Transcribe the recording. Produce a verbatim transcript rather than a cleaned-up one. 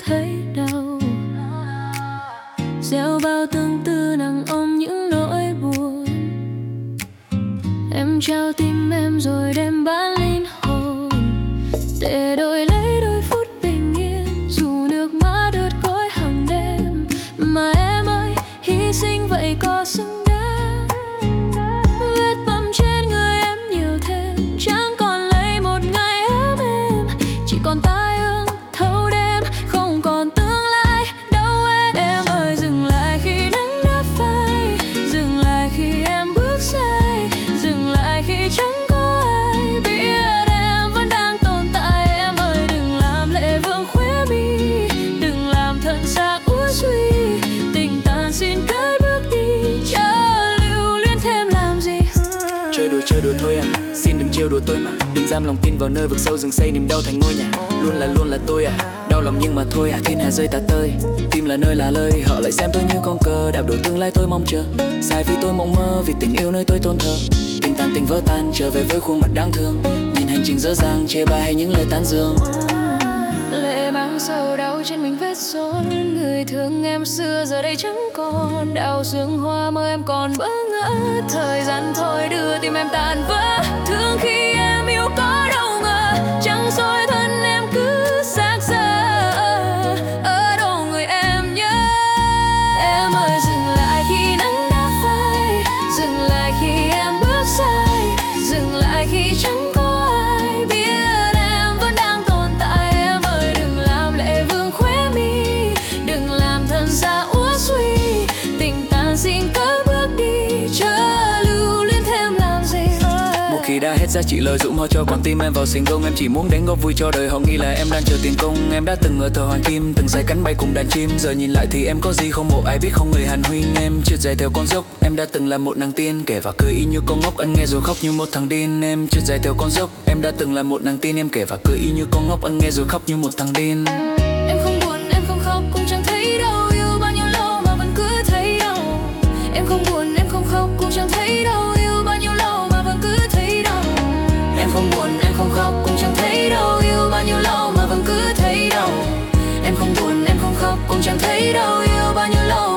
thấy đau. Gieo bao tương tư nặng ôm những nỗi buồn. Em trao tim em rồi đem bán linh hồn để đổi lấy đôi phút bình yên. Dù nước mắt ướt gối hàng đêm, mà em ơi, hy sinh vậy có xứng đáng. Vết bầm trên người em nhiều thêm, chẳng còn lấy một ngày ấm êm. Chỉ còn tai ương thâu đêm, không còn tương lai đâu em. Em ơi, dừng lại khi nắng đã phai, dừng lại khi em bước sai, dừng lại khi chẳng có ai biết em vẫn đang tồn tại. Em ơi, đừng làm lệ vương khóe mi, đừng làm thân xác úa suy. Tình tàn xin cất bước đi, chớ lưu luyến thêm làm gì. Chơi đùa chơi đùa thôi à, xin đừng trêu đùa tôi mà. Đừng giam lòng tin vào nơi vực sâu rừng xây niềm đau thành ngôi nhà. Luôn là luôn là tôi à, đau lòng nhưng mà thôi à. Thiên hà rơi tạt tơi, tim là nơi là lời. Họ lại xem tôi như con cờ, đạp đổ tương lai tôi mong chờ. Sai vì tôi mộng mơ, vì tình yêu nơi tôi tôn thờ. Tình tàn tình vỡ tan, trở về với khuôn mặt đáng thương. Nhìn hành trình dở dang, chê bai hay những lời tán dương. Lệ mang sầu đau trên mình vết son. Người thương em xưa giờ đây chẳng còn. Đào sương hoa mơ em còn bỡ ngỡ. Thời gian thôi đưa tim em tàn vỡ. Thương khi em yêu có đâu ngờ, chẳng dối thân em cứ xác giờ. Ở đâu người em nhớ. Em ơi, dừng lại khi nắng đã phai, dừng lại khi em bước sai, dừng lại khi chẳng có ai biết em vẫn đang tồn tại. Em ơi, đừng làm lệ vương khóe mi, đừng làm thân xa úa suy. Tình tàn xin cất bước đi, chớ lưu luyến thêm làm gì. Một khi đã hết giá trị lời dụ họ cho con tim em vào thành công. Em chỉ muốn đánh góp vui cho đời, họ nghĩ là em đang chờ tiền công. Em đã từng ở thờ hoàng kim, từng say cánh bay cùng đàn chim. Giờ nhìn lại thì em có gì không một ai biết, không người hàn huynh. Em trượt dài theo con dốc, em đã từng là một nàng tiên. Kể và cười y như con ngốc, ăn nghe rồi khóc như một thằng điên. Em trượt dài theo con dốc, em đã từng là một nàng tiên. Em kể và cười y như con ngốc, ăn nghe rồi khóc như một thằng điên. Em không buồn, em không khóc, cũng chẳng thấy đau. Yêu bao nhiêu lâu mà vẫn cứ thấy đau. Em không buồn, em không khóc, cũng chẳng thấy đau. Yêu bao nhiêu lâu mà vẫn cứ thấy đau. Em không buồn, em không khóc, cũng chẳng thấy đau. Yêu bao nhiêu lâu mà vẫn cứ thấy đau. Em không buồn, em không khóc, cũng chẳng thấy đau. Yêu bao nhiêu lâu